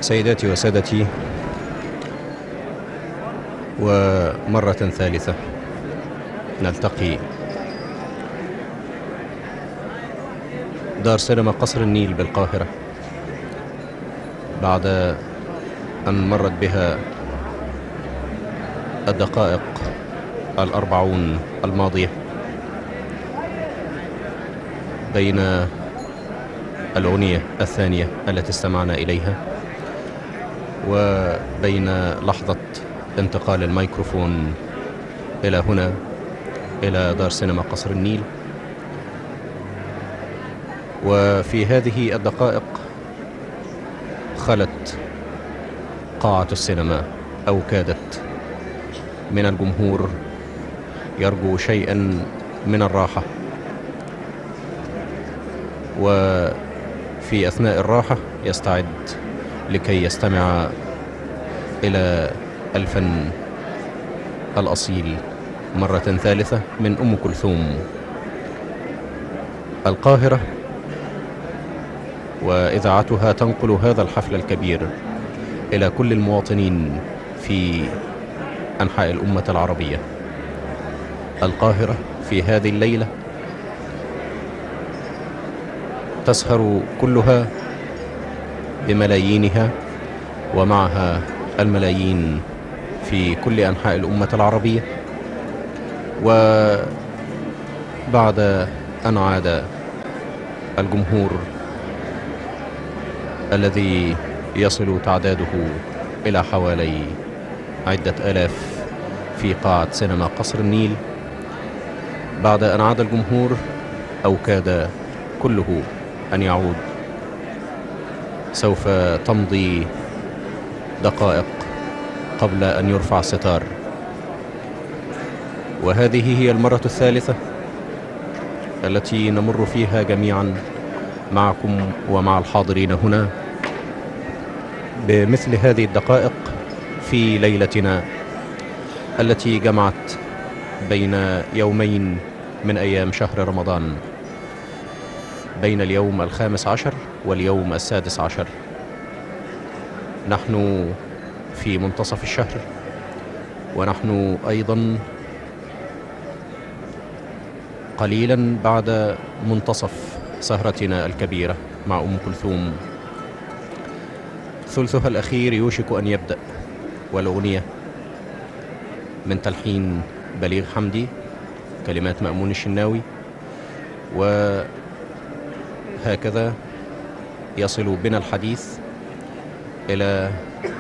سيداتي وسادتي، ومرة ثالثة نلتقي دار سينما قصر النيل بالقاهرة بعد أن مرت بها الدقائق 40 الماضية بين الأغنية الثانية التي استمعنا إليها وبين لحظة انتقال الميكروفون إلى هنا، إلى دار سينما قصر النيل. وفي هذه الدقائق خلت قاعة السينما أو كادت من الجمهور يرجو شيئا من الراحة، وفي أثناء الراحة يستعد لكي يستمع إلى الفن الأصيل مرة ثالثة من أم كلثوم. القاهرة وإذاعتها تنقل هذا الحفل الكبير إلى كل المواطنين في أنحاء الأمة العربية. القاهرة في هذه الليلة تسهر كلها بملايينها، ومعها الملايين في كل أنحاء الأمة العربية. وبعد أن عاد الجمهور الذي يصل تعداده إلى حوالي عدة آلاف في قاعة سينما قصر النيل، بعد أن عاد الجمهور أو كاد كله أن يعود، سوف تمضي دقائق قبل أن يرفع الستار. وهذه هي المرة الثالثة التي نمر فيها جميعا معكم ومع الحاضرين هنا بمثل هذه الدقائق في ليلتنا التي جمعت بين يومين من أيام شهر رمضان، بين اليوم 15 واليوم 16. نحن في منتصف الشهر، ونحن أيضا قليلا بعد منتصف سهرتنا الكبيرة مع أم كلثوم. ثلثها الأخير يوشك أن يبدأ، والأغنية من تلحين بليغ حمدي، كلمات مأمون الشناوي، وهكذا يصل بنا الحديث إلى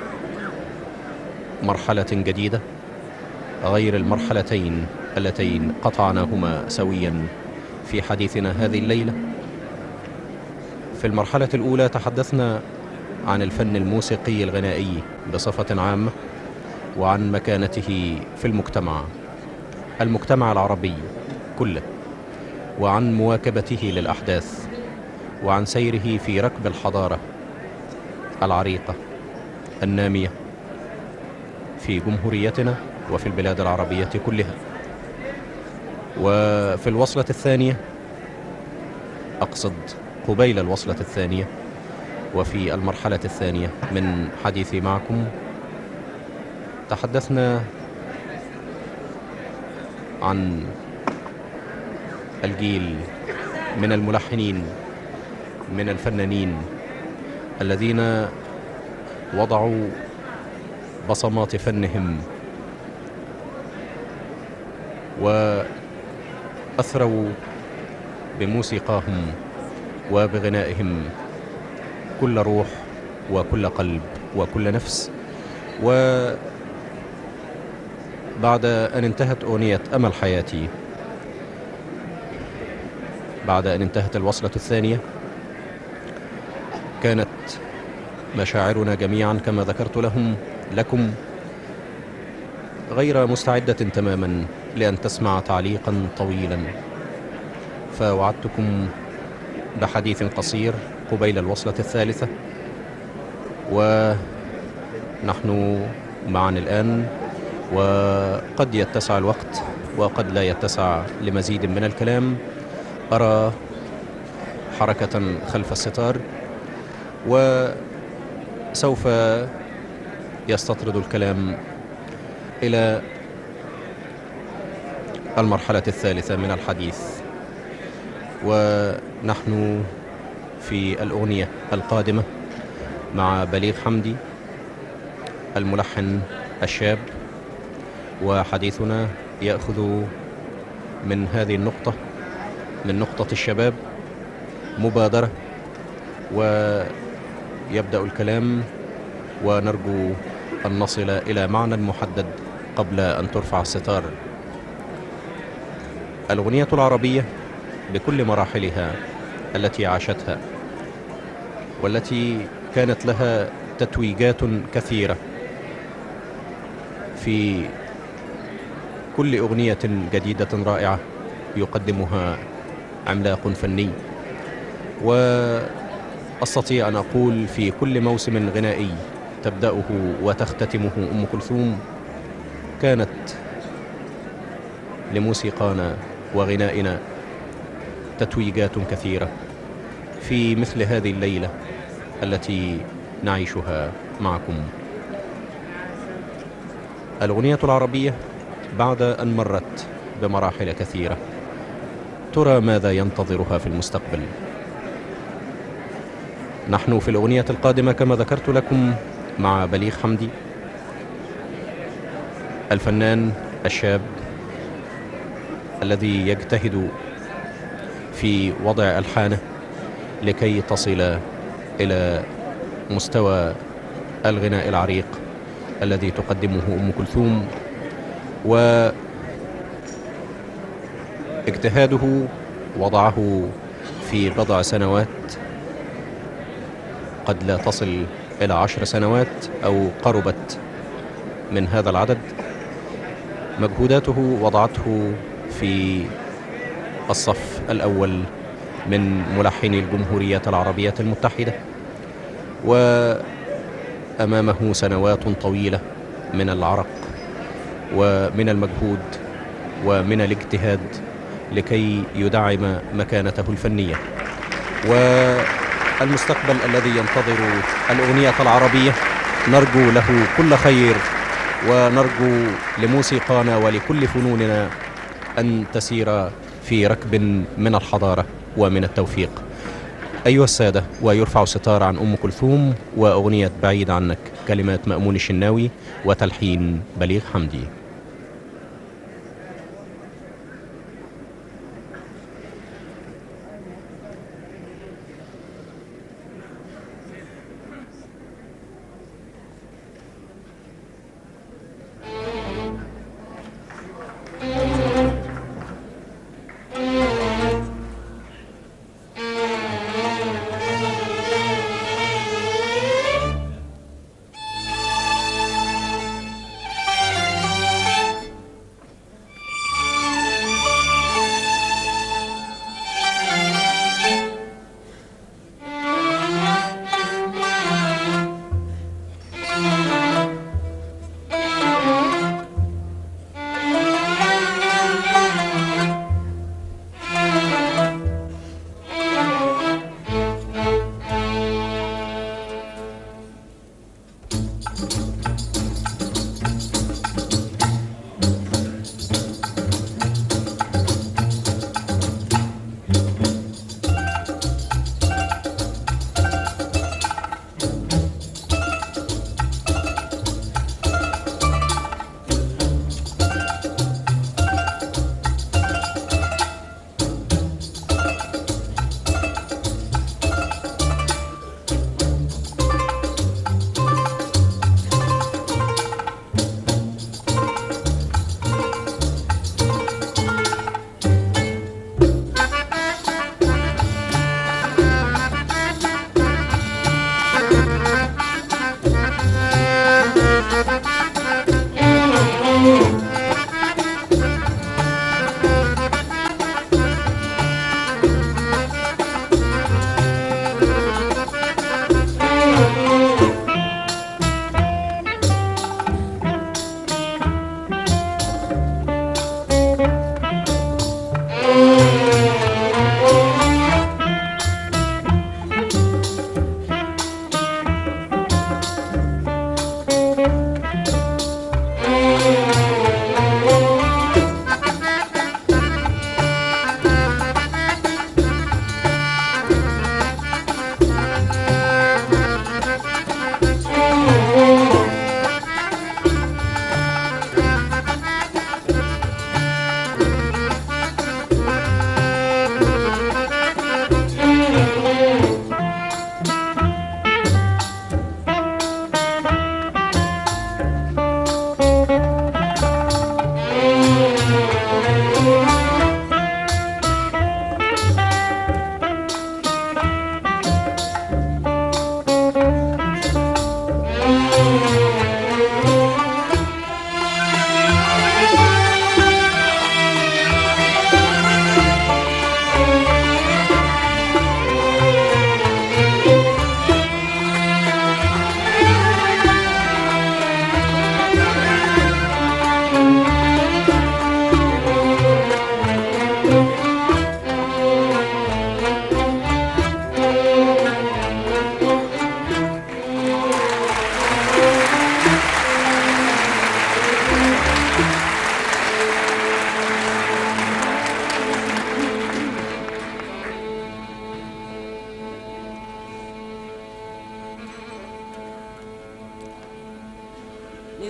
مرحلة جديدة غير المرحلتين اللتين قطعناهما سويا في حديثنا هذه الليلة. في المرحلة الأولى تحدثنا عن الفن الموسيقي الغنائي بصفة عامة، وعن مكانته في المجتمع العربي كله، وعن مواكبته للأحداث، وعن سيره في ركب الحضارة العريقة النامية في جمهوريتنا وفي البلاد العربية كلها. وفي الوصلة الثانية، أقصد قبيل الوصلة الثانية وفي المرحلة الثانية من حديثي معكم، تحدثنا عن الجيل من الملحنين، من الفنانين الذين وضعوا بصمات فنهم وأثروا بموسيقاهم وبغنائهم كل روح وكل قلب وكل نفس. وبعد أن انتهت أغنية أمل حياتي، بعد أن انتهت الوصلة الثانية، كانت مشاعرنا جميعا كما ذكرت لكم غير مستعدة تماما لأن تسمع تعليقا طويلا، فوعدتكم بحديث قصير قبيل الوصلة الثالثة. ونحن معا الآن، وقد يتسع الوقت وقد لا يتسع لمزيد من الكلام. أرى حركة خلف الستار، سوف يستطرد الكلام إلى المرحلة الثالثة من الحديث، ونحن في الأغنية القادمة مع بليغ حمدي الملحن الشاب، وحديثنا يأخذ من هذه النقطة، من نقطة الشباب مبادرة، ويبدأ الكلام ونرجو أن نصل إلى معنى محدد قبل أن ترفع الستار. الأغنية العربية بكل مراحلها التي عاشتها والتي كانت لها تتويجات كثيرة في كل أغنية جديدة رائعة يقدمها عملاق فني، وأستطيع أن أقول في كل موسم غنائي تبدأه وتختتمه أم كلثوم كانت لموسيقانا وغنائنا تتويجات كثيرة في مثل هذه الليلة التي نعيشها معكم. الأغنية العربية بعد أن مرت بمراحل كثيرة، ترى ماذا ينتظرها في المستقبل؟ نحن في الأغنية القادمة كما ذكرت لكم مع بليغ حمدي الفنان الشاب الذي يجتهد في وضع ألحانه لكي تصل إلى مستوى الغناء العريق الذي تقدمه أم كلثوم. واجتهاده وضعه في بضع سنوات، قد لا تصل إلى 10 سنوات أو قربت من هذا العدد. مجهوداته وضعته في الصف الأول من ملحني الجمهورية العربية المتحدة، وأمامه سنوات طويلة من العرق ومن المجهود ومن الاجتهاد لكي يدعم مكانته الفنية. والمستقبل الذي ينتظر الأغنية العربية نرجو له كل خير، ونرجو لموسيقانا ولكل فنوننا أن تسير في ركب من الحضارة ومن التوفيق. أيها السادة، ويرفع ستار عن أم كلثوم وأغنية بعيد عنك، كلمات مأمون الشناوي وتلحين بليغ حمدي.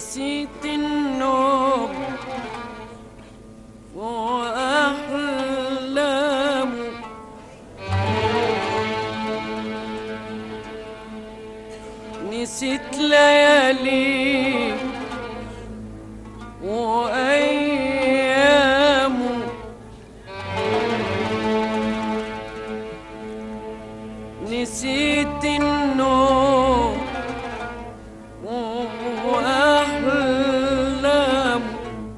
نسيت النوم وأحلامه، نسيت ليالي وأيامه، نسيت النوم وأحلامه،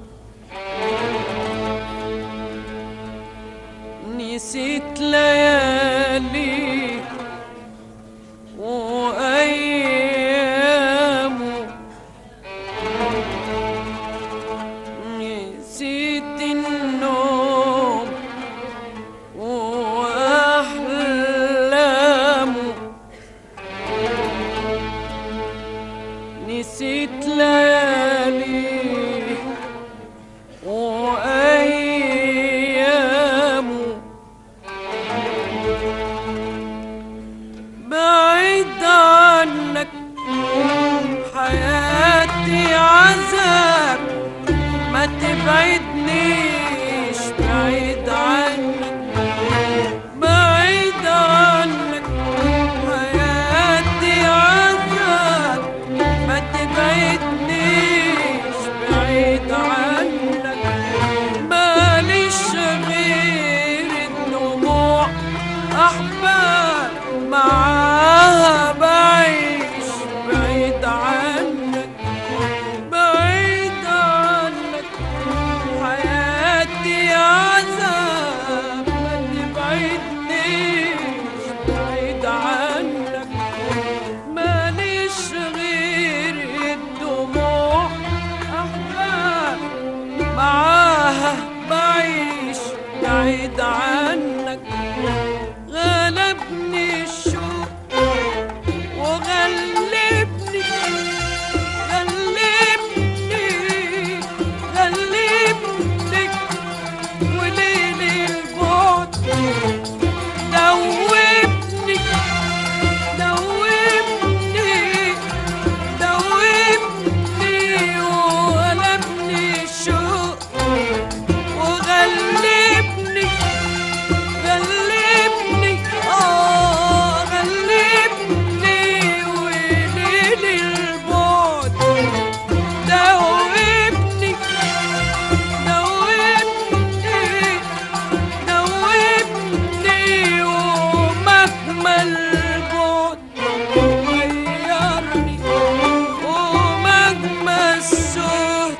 نسيت ليالي وأيامه، نسيت النوم وأحلامه، نسيت ليالي وأيامه، بعيد عنك حياتي عذاب، ما تبعدنيش بعيد عنك، بعيد عنك حياتي عذاب، ما تبعدنيش بعيد عنك، ماليش غير الدموع أحباب معاها بعيش بعيد عنك، بعيد عنك حياتي عذاب، ما تبعدنيش بعيد عنك، ماليش غير الدموع أحباب معاها بعيش بعيد عنك، غلبني الشوق وغلبني، غلبني غلبني، وليل البعد دوبني دوبني دوبني، وغلبني الشوق وغلبني غلبني غلبني، وليل البعد دوبني دوبني دوبني، ومهما البعد غيرني، ومهما السهد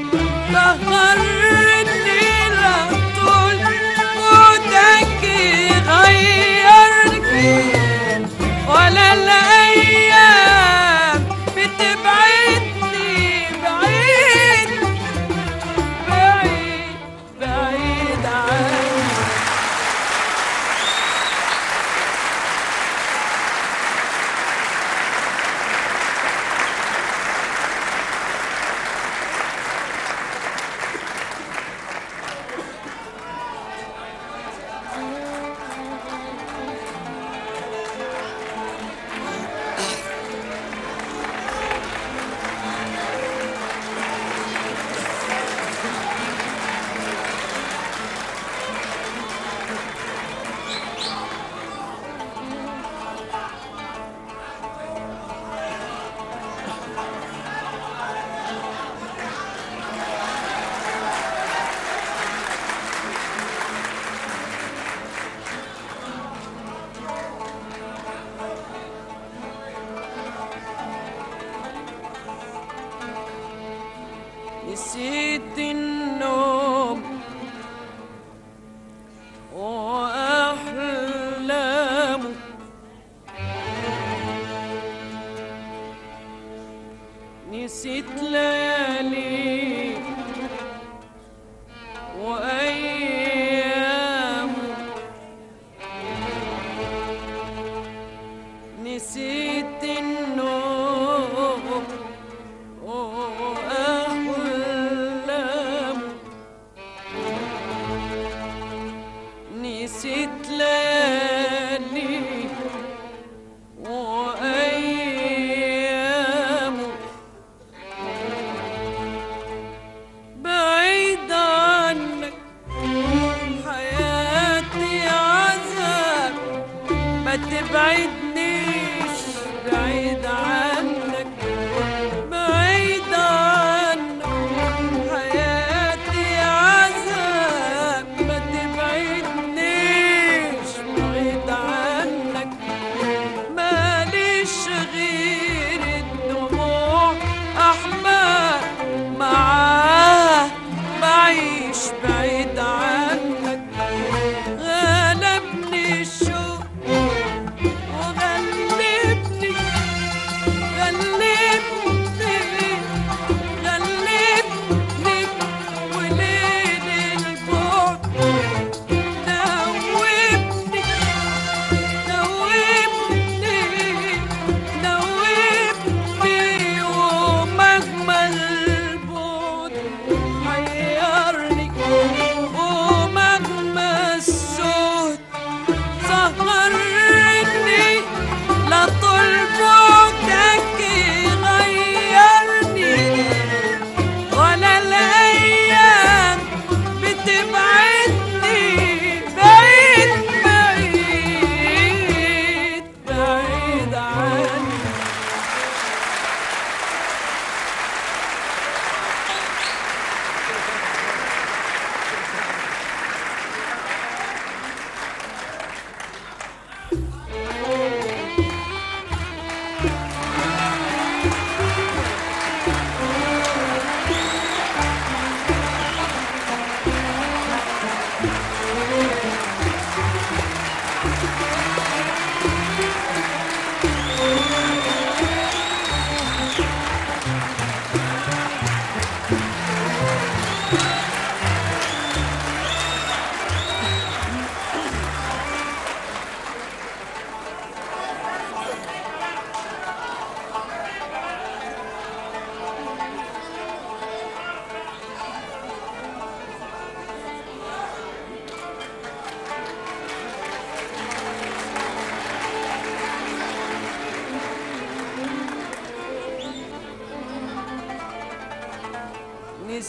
سهرني، لا طول موتك يغيرني، ولا الأيام بتبعدني بعيد بعيد بعيد عني. نسيت النوم وأحلامه، نسيت ليالي وأيامه، نسيت النوم وأحلامه، نسيت ليالي وأيامه،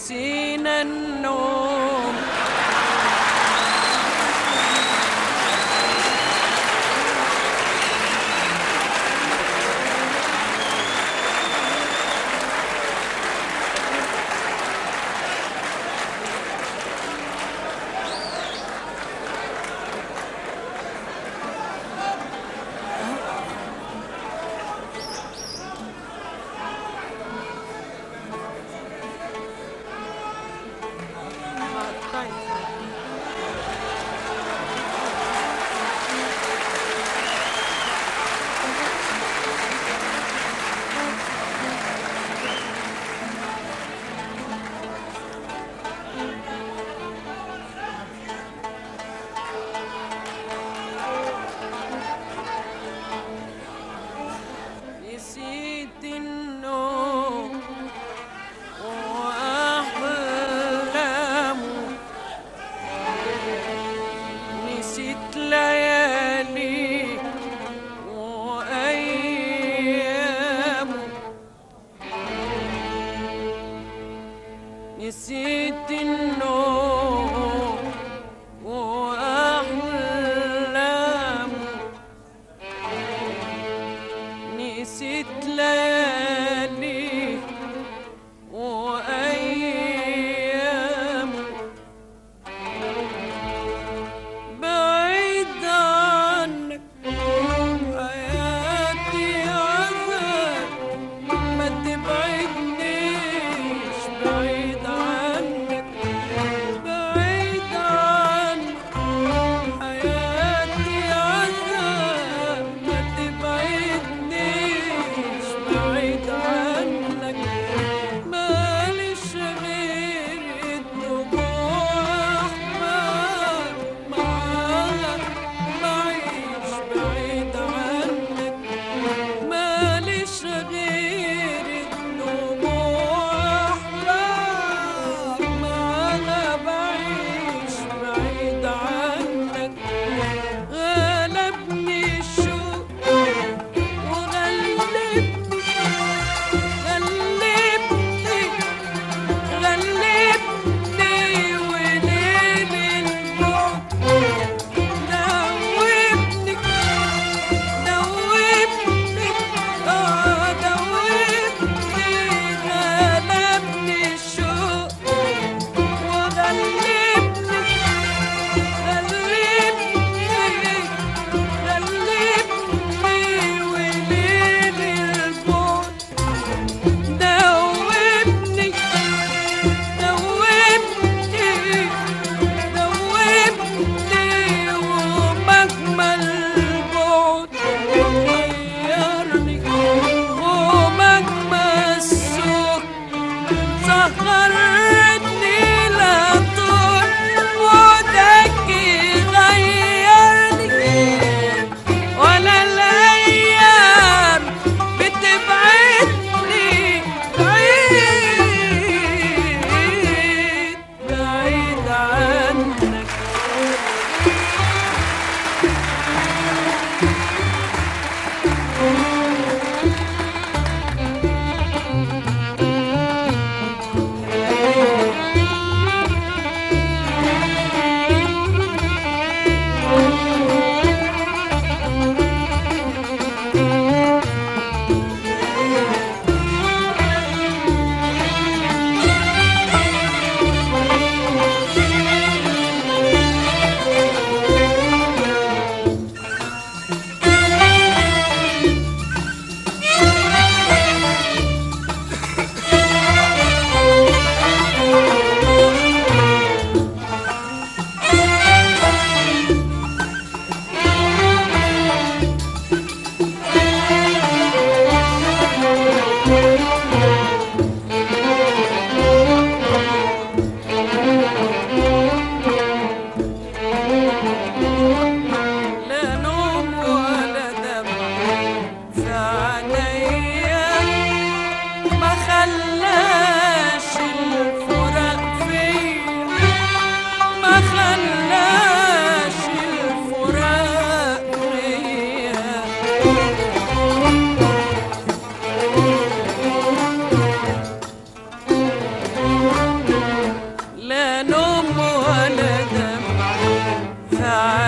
نسينا النوم.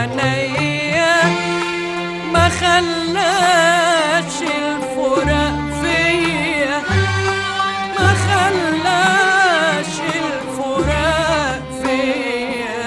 عينيا ما خلاش الفراق فيا، ما خلاش الفراق فيا.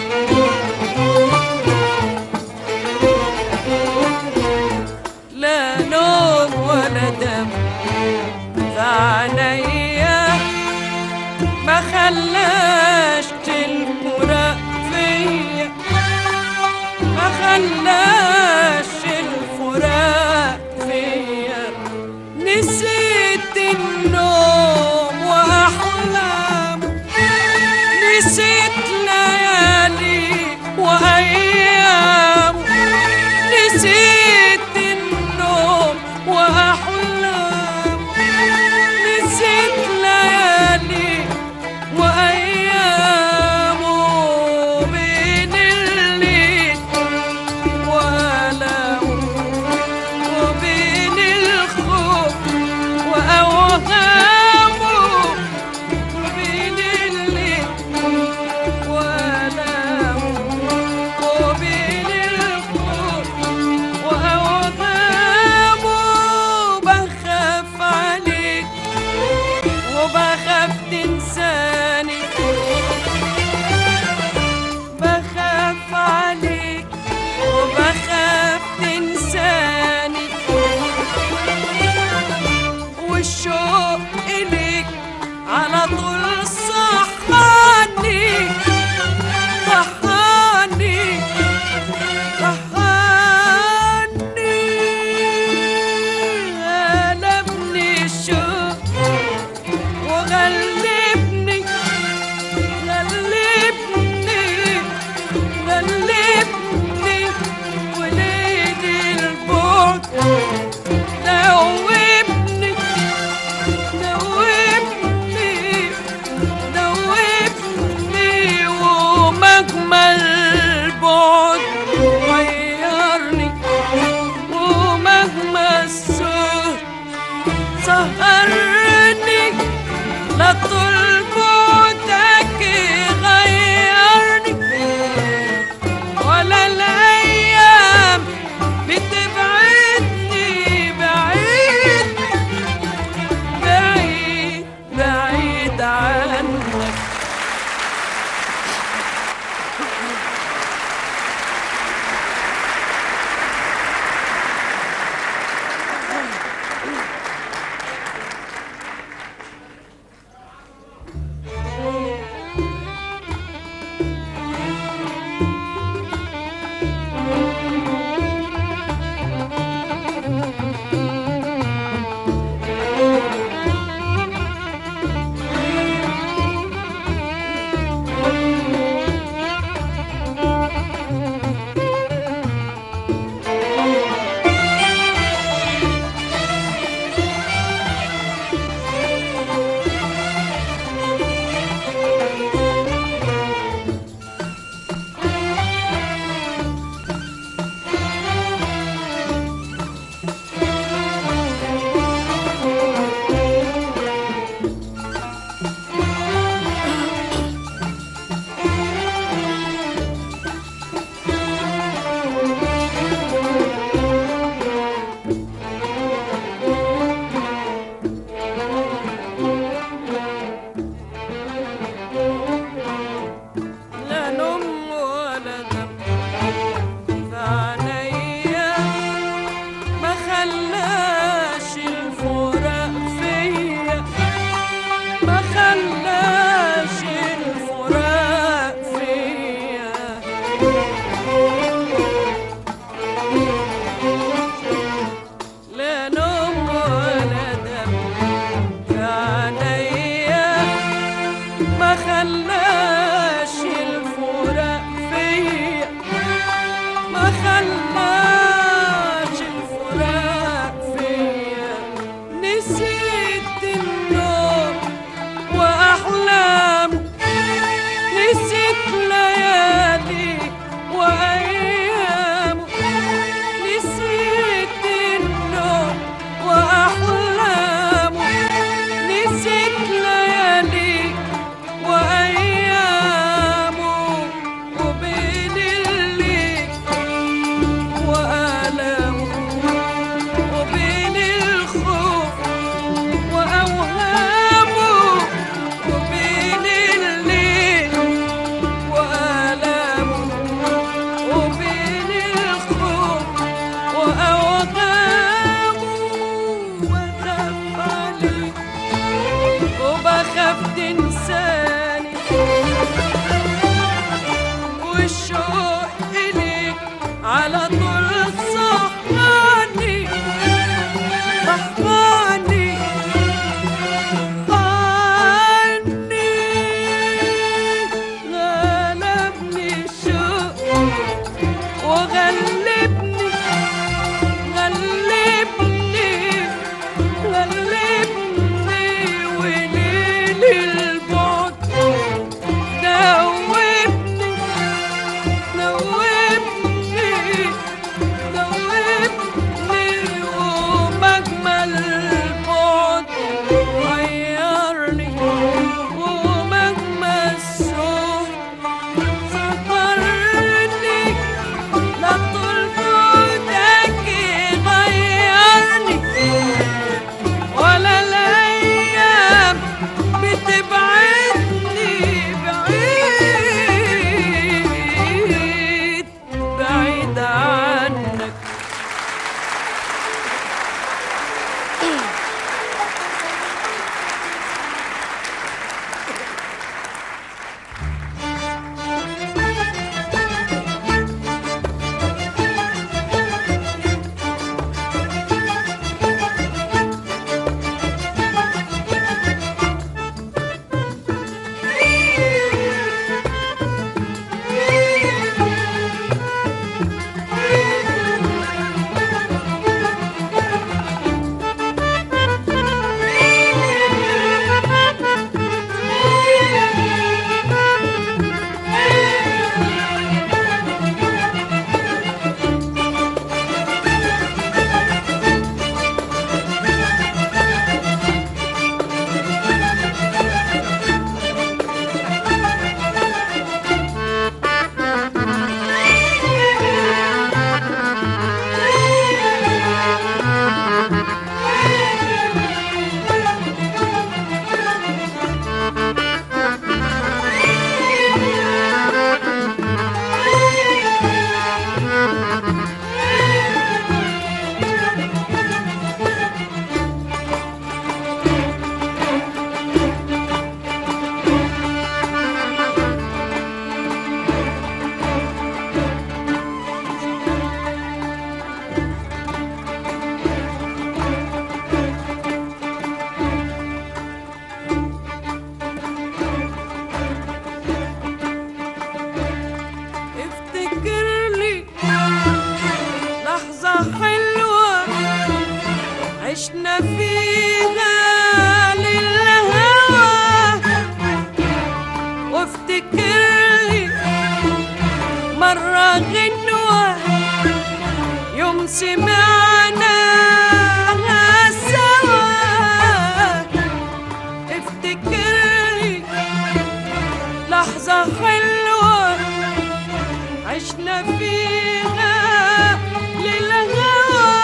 لا نوم ولا دم في عينيا ما خلاش الفراق فيا، ما خلاش الفراق فيا. نسيت النوم وأحلام، نسيت ليالي وأيام، نسيت النوم وأحلام، نسيت ليالي وأيام، بين الليل على طول صحاني صحاني عني غلبني الشوق وغلبني غلبني غلبني وليل البعد دوبني دوبني دوبني ومجمل البعد غيرني ومجمل الشوق سطرني لا طول بعدك غيرني ولا الأيام بتبعدني بعيد بعيد عنك. افتكر لي لحظة حلوة عشنا فيها للهوى وافتكر لي مرة غنوة يوم سمعناها سوا افتكر لي لحظة حلوة عشنا فيها للهوى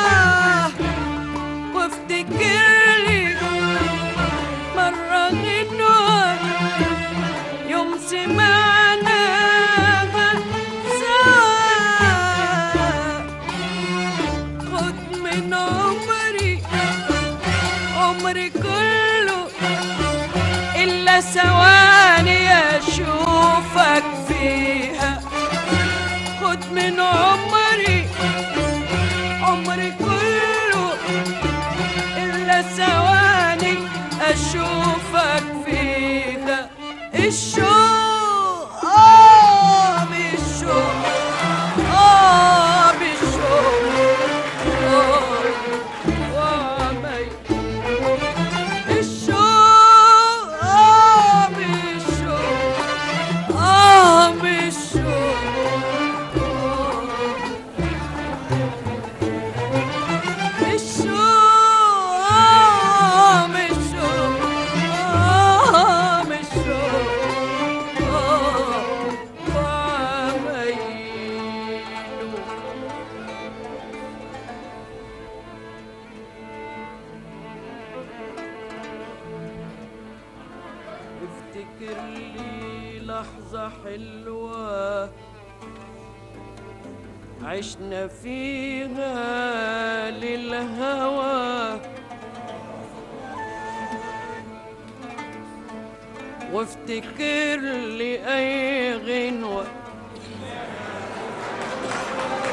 وافتكر لي مرة غنوة يوم سمعناها سوا خد من عمري عمري كله إلا ثواني أشوفك فيها خد من عمري عمري كله إلا ثواني أشوفك فيها الشوق بالشوق بالشوق وعمي الشوق بالشوق بالشوق افتكر لي لحظة حلوة عشنا فيها للهوى وافتكر لي أي غنوة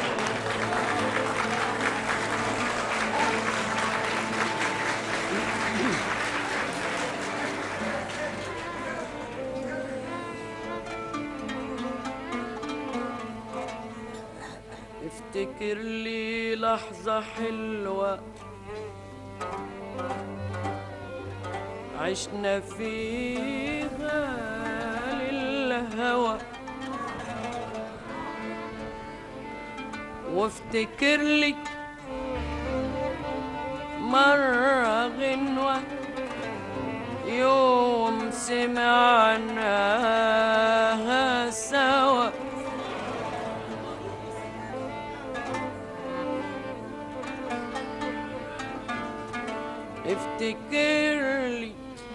افتكر لي لحظة حلوة عشنا فيها للهوى، وافتكر لي مرة غنوة يوم سمعناها سوا. افتكر لي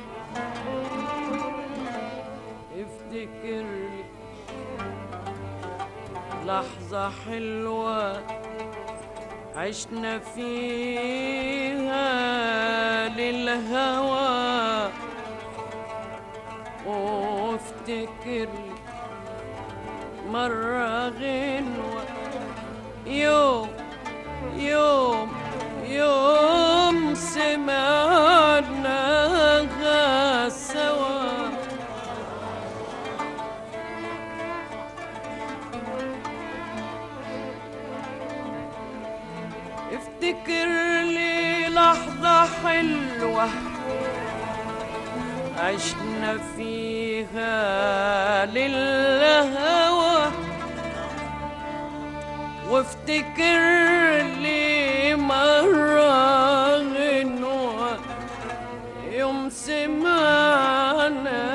لحظة حلوة عشنا فيها للهوى، وافتكر لي مرة غنوة يوم سمعناها سوا. افتكر لي لحظة حلوة عشنا فيها للهوى، وافتكر لي مرة غنوة يوم سمعنا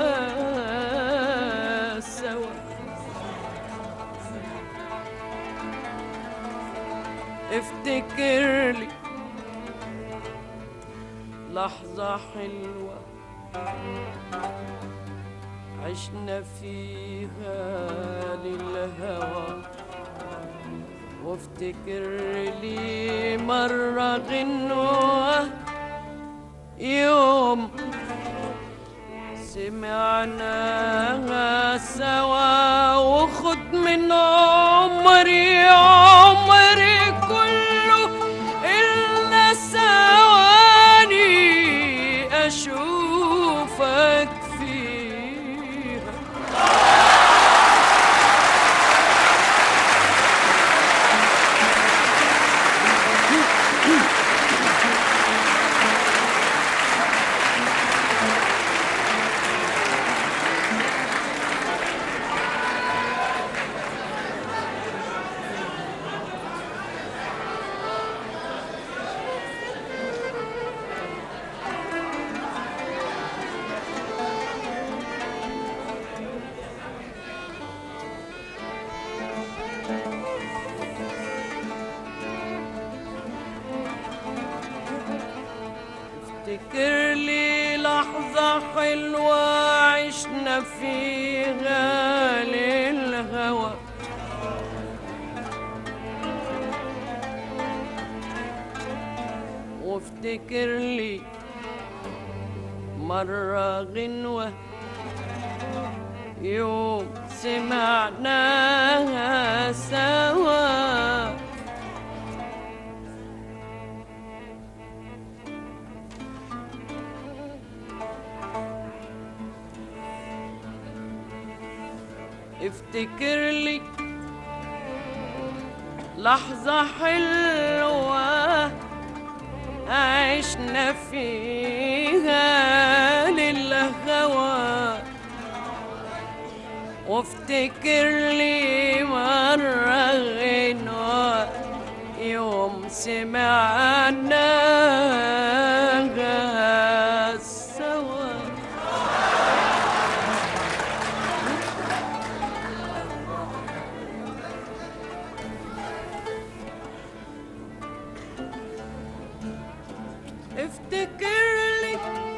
سوا. افتكر لي لحظة حلوة عشنا فيها للهوى، وافتكر لي مرة غنوة يوم سمعناها سوا. وخد من عمري كله إلا ثواني أشوفك فيها. افتكر لي لحظة حلوة عشنا فيها للهوى، وافتكر لي مرة غنوة يوم سمعناها سوا. افتكر لي لحظة حلوة عشنا فيها للهوى، وافتكر لي مرة غنوة يوم سمعناها سوا. افتكر لي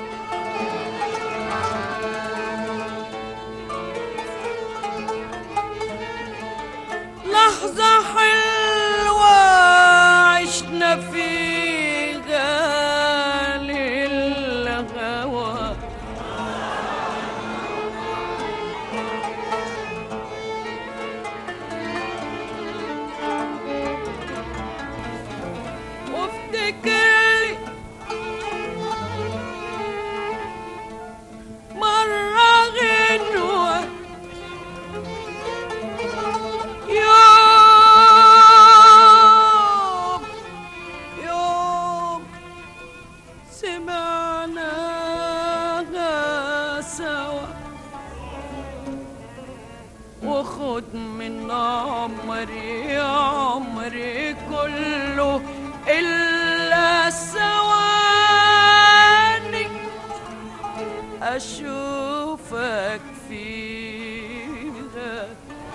لحظة حلوة عشنا فيها للهوى، وافتكر مرة غنوة عمري عمري كله إلا ثواني أشوفك فيها.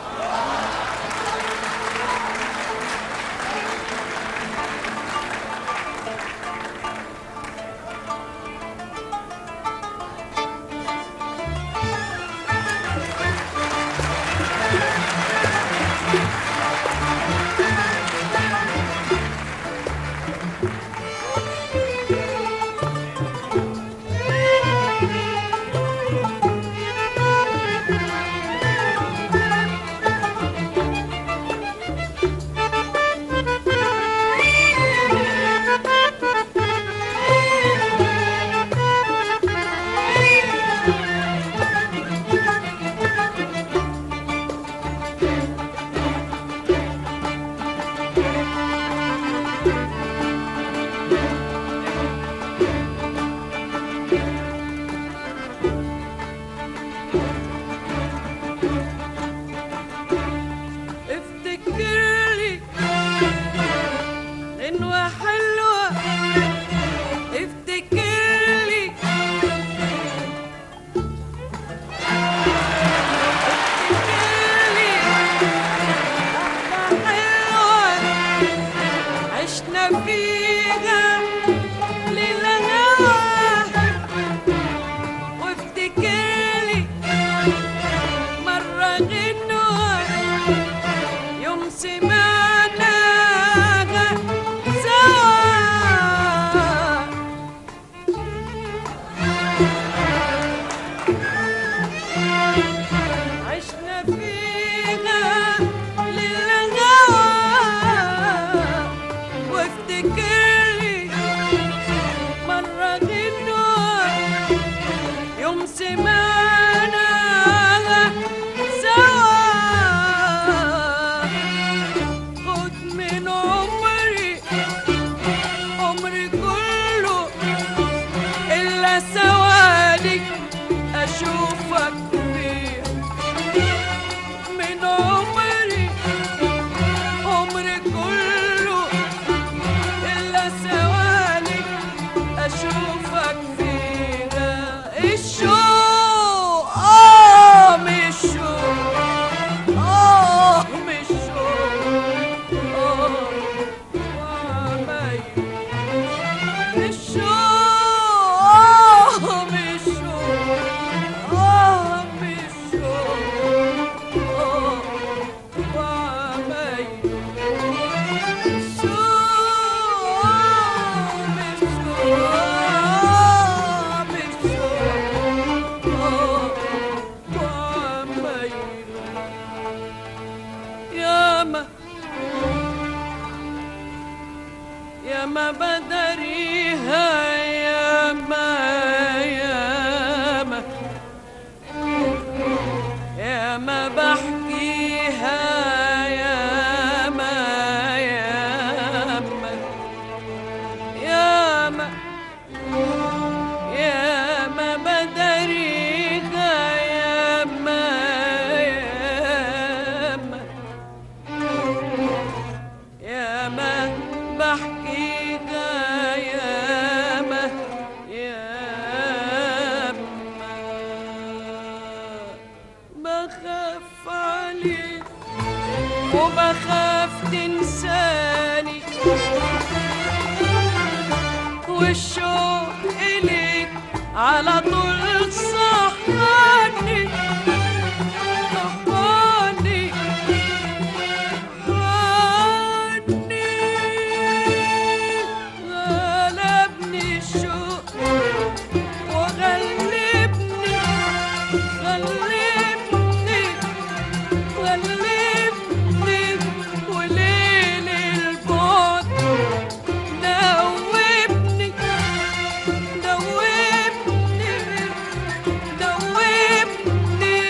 وبخاف تنساني والشوق إليك على طول صحاني صحاني صحاني غلبني الشوق وغلبني غلبني غلبني وليل البعد دوبني دوبني دوبني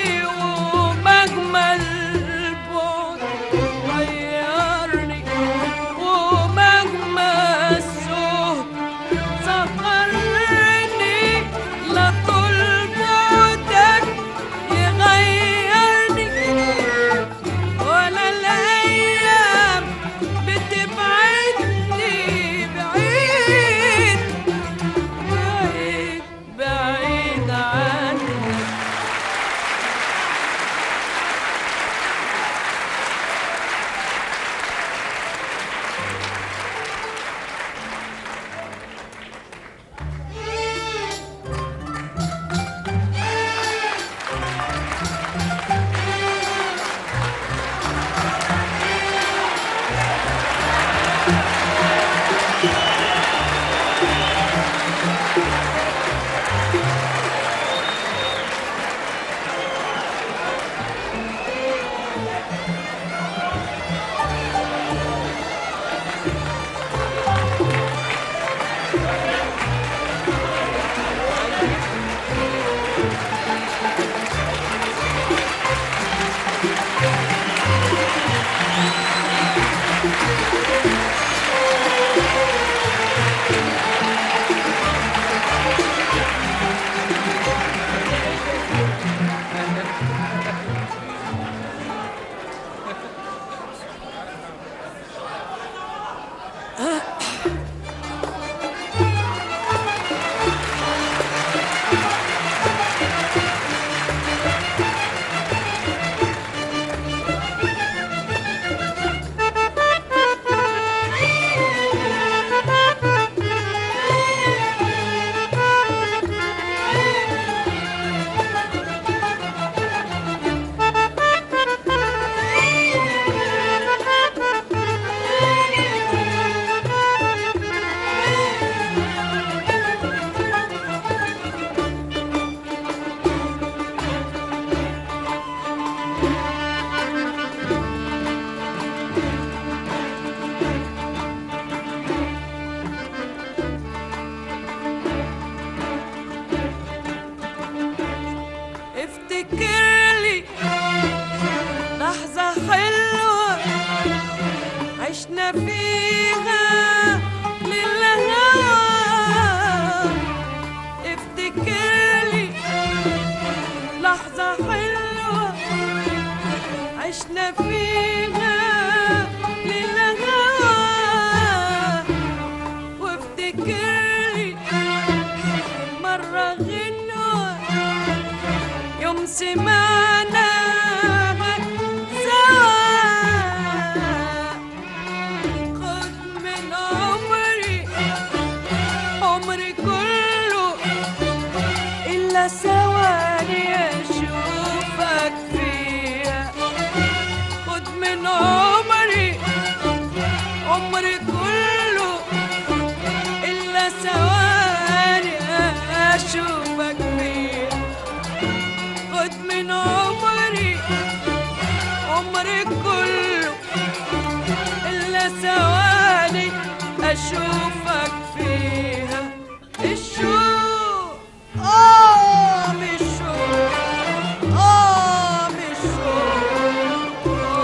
من عمري عمري كله إلا ثواني أشوفك فيه. خد من عمري عمري كله إلا ثواني أشوفك فيها. الشوق مش شوق مش شوق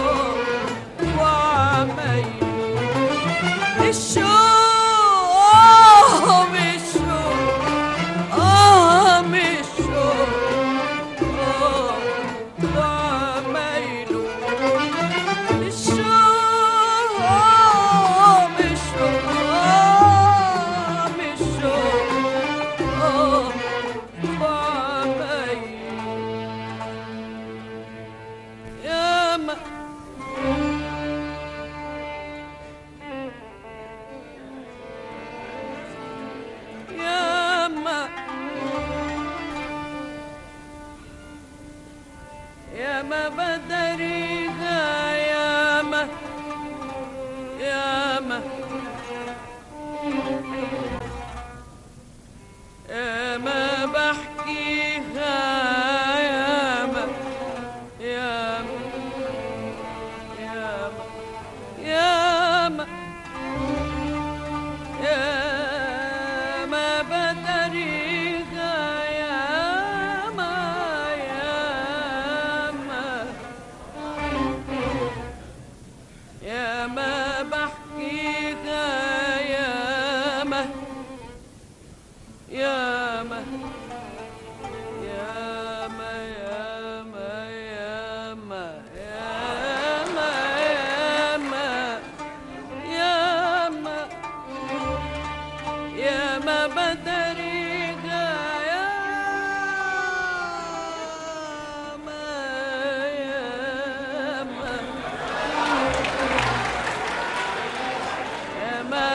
وعمايله. الشوق مش شوق مش شوق وعمايله. الشوق مش شوق مش شوق وعمايله. ياما ياما ياما بدريها ياما ياما ياما بحكيها ياما ياما ياما ياما ياما بدريها ياما ياما ياما بحكيها ياما ياما ياما ياما ياما ياما ياما ياما بدريها ياما ياما ياما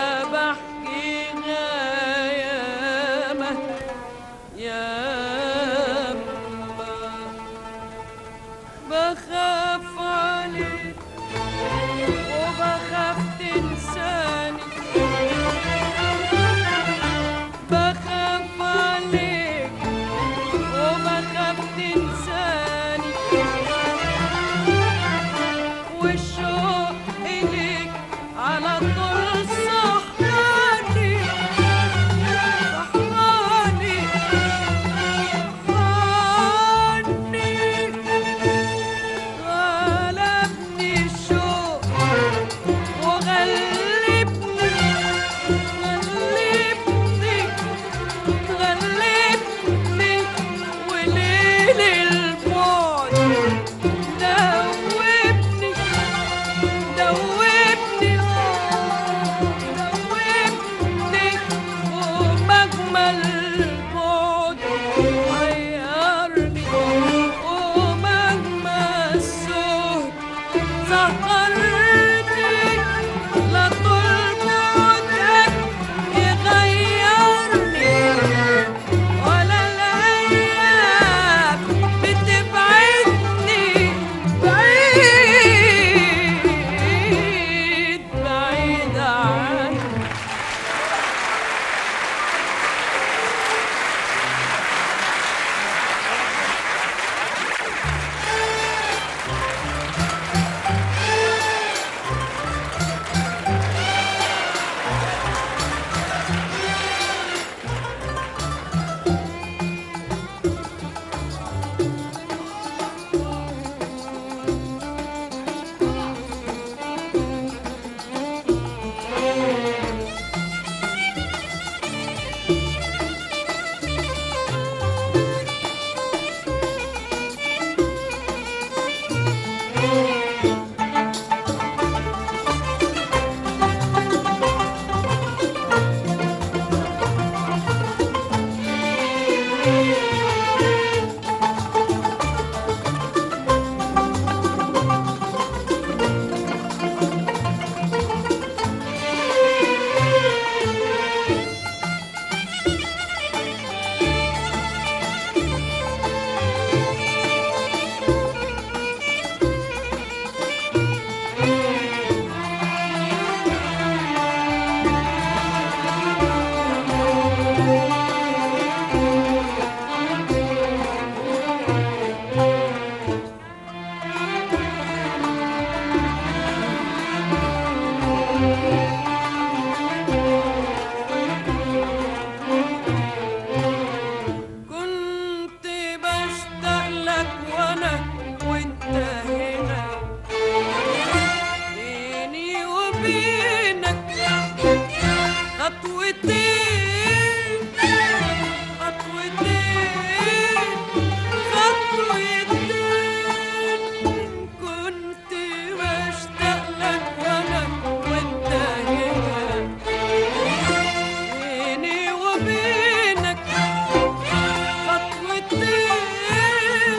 خطوتين خطوتين خطوتين كنت بشتاق لك وانا وانت هنا بيني وبينك خطوتين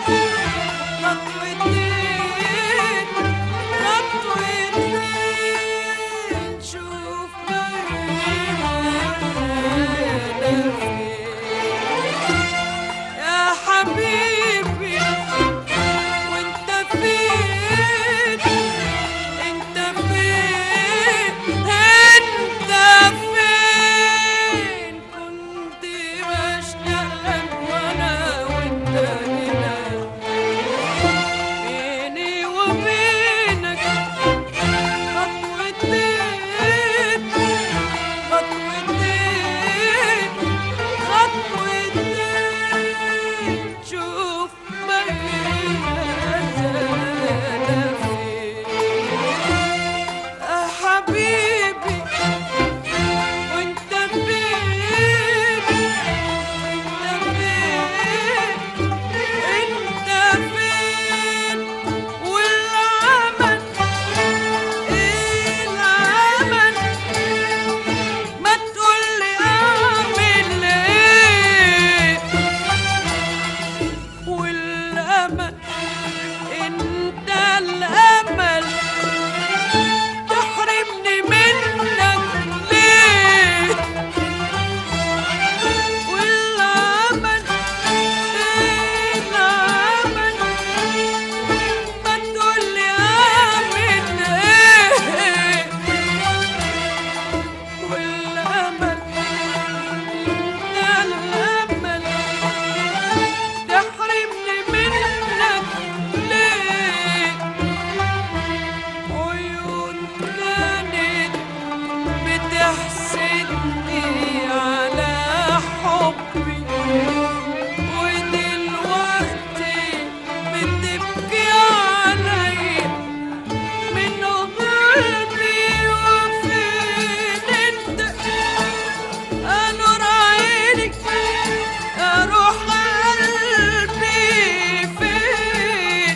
خطوتين خطوتين شوف بينا يا حبيبي وانت فين انت فين انت فين كنت بشتاق لك وانا وانت هنا بيني وبينك خطوتين خطوتين خطوتين شوف بينا زاد فين يا حبيبي وانت فين انت فين انت فين والعمل ايه العمل ما تقولي اعمل ايه والامل انت الامل تحرمني منك ليه والامل ايه الامل ما تقولي اعمل ايه والامل انت الامل تحرمني منك ليه عيون كانت بتحسدني على حبي ودلوقتي بتبكي علي من قلبي وفين انت انور عينك اروح قلبي فين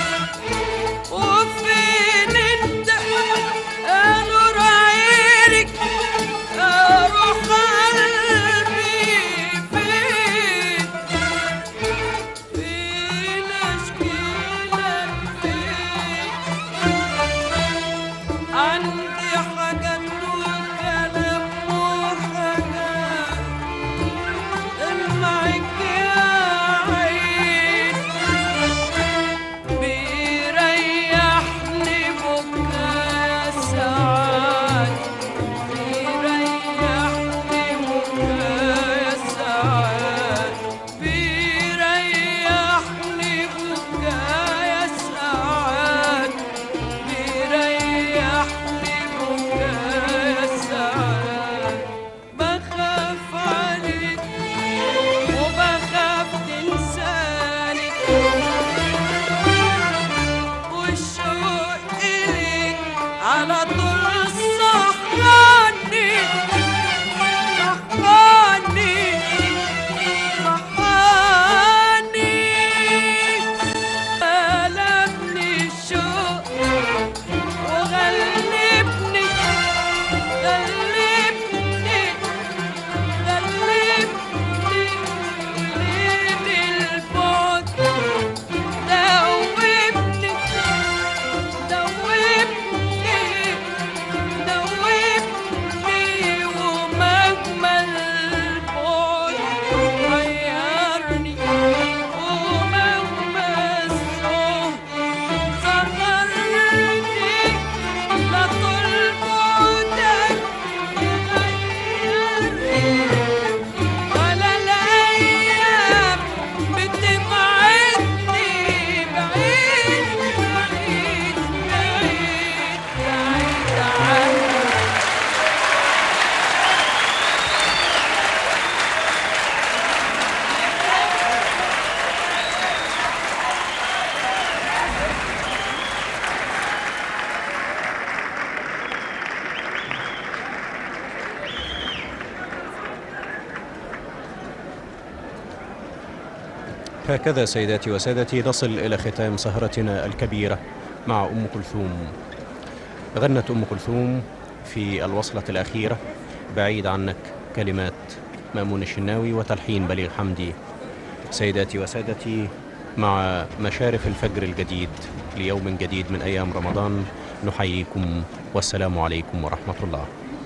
وفين انت انور عينك اروح قلبي فين فين اشكيلك فين عندي حاجات وكلام وحاجات معك يا عين بيريحني بكايا ساعات بيريحني بكايا ساعات بيريحني بكايا ساعات بيريحني بكايا ساعات بخاف عليك وبخاف تنساني والشوق إليك على طول صحاني صحاني صحاني غلبني الشوق وغلبني غلبني غلبني ليل البعد دوبني دوبني هكذا سيداتي وسادتي نصل إلى ختام سهرتنا الكبيرة مع أم كلثوم. غنت أم كلثوم في الوصلة الأخيرة بعيد عنك كلمات مأمون الشناوي وتلحين بليغ حمدي. سيداتي وسادتي، مع مشارف الفجر الجديد ليوم جديد من أيام رمضان نحييكم والسلام عليكم ورحمة الله.